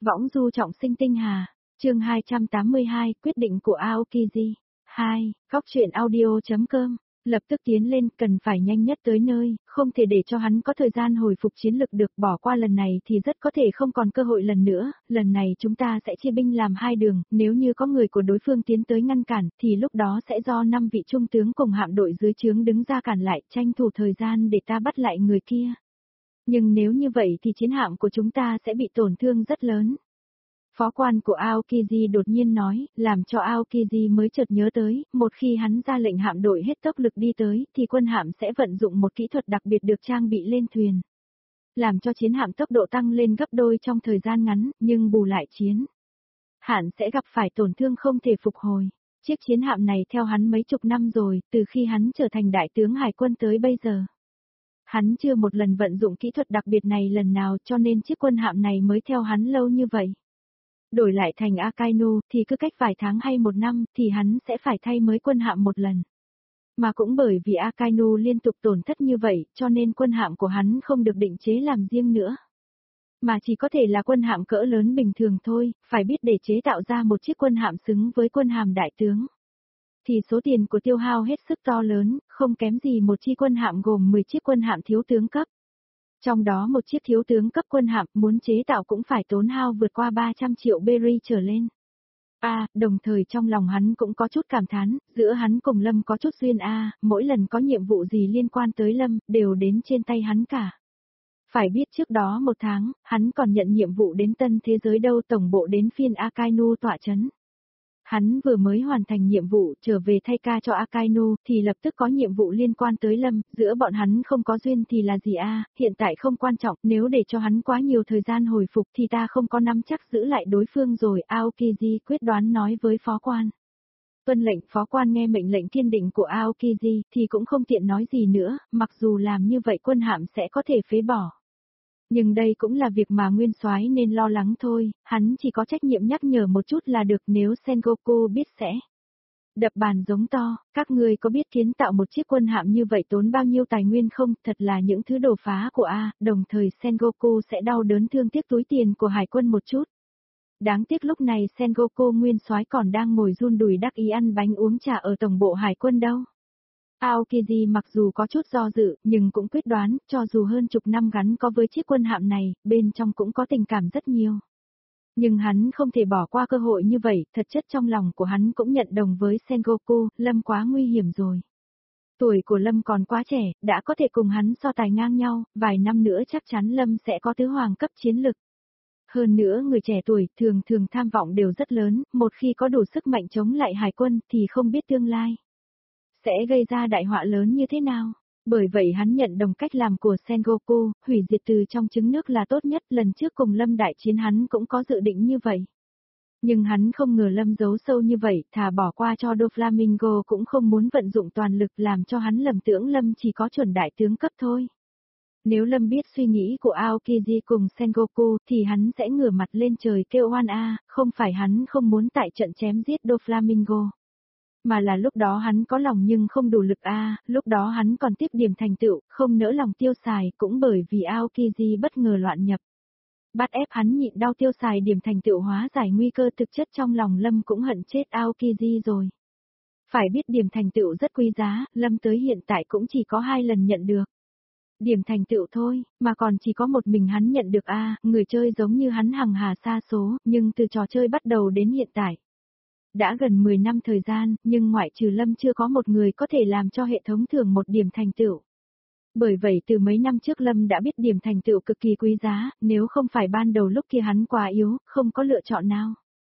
Võng du trọng sinh tinh hà, chương 282, quyết định của Aokiji. 2. Góc truyện audio.com. Lập tức tiến lên, cần phải nhanh nhất tới nơi, không thể để cho hắn có thời gian hồi phục chiến lực được, bỏ qua lần này thì rất có thể không còn cơ hội lần nữa, lần này chúng ta sẽ chia binh làm hai đường, nếu như có người của đối phương tiến tới ngăn cản, thì lúc đó sẽ do 5 vị trung tướng cùng hạm đội dưới trướng đứng ra cản lại, tranh thủ thời gian để ta bắt lại người kia. Nhưng nếu như vậy thì chiến hạm của chúng ta sẽ bị tổn thương rất lớn. Phó quan của Aokiji đột nhiên nói, làm cho Aokiji mới chợt nhớ tới, một khi hắn ra lệnh hạm đội hết tốc lực đi tới, thì quân hạm sẽ vận dụng một kỹ thuật đặc biệt được trang bị lên thuyền. Làm cho chiến hạm tốc độ tăng lên gấp đôi trong thời gian ngắn, nhưng bù lại chiến hạm sẽ gặp phải tổn thương không thể phục hồi. Chiếc chiến hạm này theo hắn mấy chục năm rồi, từ khi hắn trở thành đại tướng hải quân tới bây giờ. Hắn chưa một lần vận dụng kỹ thuật đặc biệt này lần nào, cho nên chiếc quân hạm này mới theo hắn lâu như vậy. Đổi lại thành Akainu thì cứ cách vài tháng hay một năm thì hắn sẽ phải thay mới quân hạm một lần. Mà cũng bởi vì Akainu liên tục tổn thất như vậy cho nên quân hạm của hắn không được định chế làm riêng nữa. Mà chỉ có thể là quân hạm cỡ lớn bình thường thôi, phải biết để chế tạo ra một chiếc quân hạm xứng với quân hàm đại tướng. Thì số tiền của tiêu hao hết sức to lớn, không kém gì một chi quân hạm gồm 10 chiếc quân hạm thiếu tướng cấp. Trong đó một chiếc thiếu tướng cấp quân hạm muốn chế tạo cũng phải tốn hao vượt qua 300 triệu berry trở lên. Đồng thời trong lòng hắn cũng có chút cảm thán, giữa hắn cùng Lâm có chút duyên mỗi lần có nhiệm vụ gì liên quan tới Lâm, đều đến trên tay hắn cả. Phải biết trước đó một tháng, hắn còn nhận nhiệm vụ đến tân thế giới đâu, tổng bộ đến phiên Akainu tọa chấn. Hắn vừa mới hoàn thành nhiệm vụ trở về thay ca cho Akainu thì lập tức có nhiệm vụ liên quan tới Lâm, giữa bọn hắn không có duyên thì là gì hiện tại không quan trọng, nếu để cho hắn quá nhiều thời gian hồi phục thì ta không có nắm chắc giữ lại đối phương rồi, Aokiji quyết đoán nói với phó quan. Tuân lệnh. Phó quan nghe mệnh lệnh kiên định của Aokiji thì cũng không tiện nói gì nữa, mặc dù làm như vậy quân hạm sẽ có thể phế bỏ. Nhưng đây cũng là việc mà nguyên soái nên lo lắng thôi, hắn chỉ có trách nhiệm nhắc nhở một chút là được, nếu Sengoku biết sẽ đập bàn giống to. Các ngươi có biết kiến tạo một chiếc quân hạm như vậy tốn bao nhiêu tài nguyên không, thật là những thứ đổ phá của đồng thời Sengoku sẽ đau đớn thương tiếc túi tiền của hải quân một chút. Đáng tiếc lúc này Sengoku nguyên soái còn đang ngồi run đùi đắc ý ăn bánh uống trà ở tổng bộ hải quân đâu. Aokiji mặc dù có chút do dự, nhưng cũng quyết đoán, cho dù hơn chục năm gắn có với chiếc quân hạm này, bên trong cũng có tình cảm rất nhiều. Nhưng hắn không thể bỏ qua cơ hội như vậy, thật chất trong lòng của hắn cũng nhận đồng với Sengoku, Lâm quá nguy hiểm rồi. Tuổi của Lâm còn quá trẻ, đã có thể cùng hắn so tài ngang nhau, vài năm nữa chắc chắn Lâm sẽ có tứ hoàng cấp chiến lực. Hơn nữa người trẻ tuổi thường tham vọng đều rất lớn, một khi có đủ sức mạnh chống lại hải quân thì không biết tương lai sẽ gây ra đại họa lớn như thế nào. Bởi vậy hắn nhận đồng cách làm của Sengoku, hủy diệt từ trong trứng nước là tốt nhất, lần trước cùng Lâm đại chiến hắn cũng có dự định như vậy. Nhưng hắn không ngờ Lâm giấu sâu như vậy, thà bỏ qua cho Doflamingo cũng không muốn vận dụng toàn lực, làm cho hắn lầm tưởng Lâm chỉ có chuẩn đại tướng cấp thôi. Nếu Lâm biết suy nghĩ của Aokiji cùng Sengoku thì hắn sẽ ngửa mặt lên trời kêu oan không phải hắn không muốn tại trận chém giết Doflamingo. Mà là lúc đó hắn có lòng nhưng không đủ lực lúc đó hắn còn tiếp điểm thành tựu, không nỡ lòng tiêu xài, cũng bởi vì Aokiji bất ngờ loạn nhập. Bắt ép hắn nhịn đau tiêu xài điểm thành tựu hóa giải nguy cơ, thực chất trong lòng Lâm cũng hận chết Aokiji rồi. Phải biết điểm thành tựu rất quý giá, Lâm tới hiện tại cũng chỉ có 2 lần nhận được. Điểm thành tựu thôi, mà còn chỉ có một mình hắn nhận được người chơi giống như hắn hằng hà sa số, nhưng từ trò chơi bắt đầu đến hiện tại. Đã gần 10 năm thời gian, nhưng ngoại trừ Lâm chưa có một người có thể làm cho hệ thống thưởng một điểm thành tựu. Bởi vậy từ mấy năm trước Lâm đã biết điểm thành tựu cực kỳ quý giá, nếu không phải ban đầu lúc kia hắn quá yếu, không có lựa chọn nào.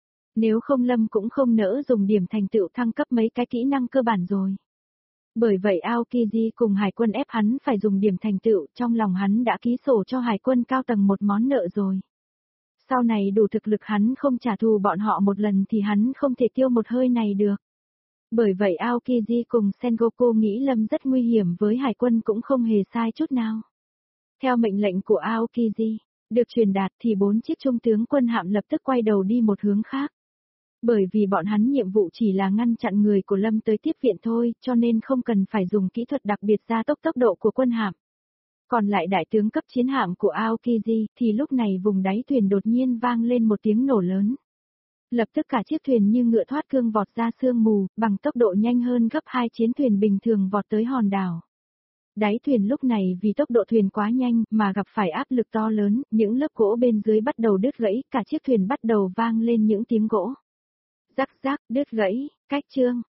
Nếu không Lâm cũng không nỡ dùng điểm thành tựu thăng cấp mấy cái kỹ năng cơ bản rồi. Bởi vậy Aokiji cùng hải quân ép hắn phải dùng điểm thành tựu, trong lòng hắn đã ký sổ cho hải quân cao tầng một món nợ rồi. Sau này đủ thực lực hắn không trả thù bọn họ một lần thì hắn không thể tiêu một hơi này được. Bởi vậy Aokiji cùng Sengoku nghĩ Lâm rất nguy hiểm với hải quân cũng không hề sai chút nào. Theo mệnh lệnh của Aokiji được truyền đạt thì 4 chiếc trung tướng quân hạm lập tức quay đầu đi một hướng khác. Bởi vì bọn hắn nhiệm vụ chỉ là ngăn chặn người của Lâm tới tiếp viện thôi, cho nên không cần phải dùng kỹ thuật đặc biệt gia tốc tốc độ của quân hạm. Còn lại đại tướng cấp chiến hạm của Aokiji thì lúc này vùng đáy thuyền đột nhiên vang lên một tiếng nổ lớn. Lập tức cả chiếc thuyền như ngựa thoát cương vọt ra sương mù, bằng tốc độ nhanh hơn gấp 2 chiến thuyền bình thường vọt tới hòn đảo. Đáy thuyền lúc này vì tốc độ thuyền quá nhanh mà gặp phải áp lực to lớn, những lớp gỗ bên dưới bắt đầu đứt gãy, cả chiếc thuyền bắt đầu vang lên những tiếng gỗ. Rắc rắc, đứt gãy, cách chương.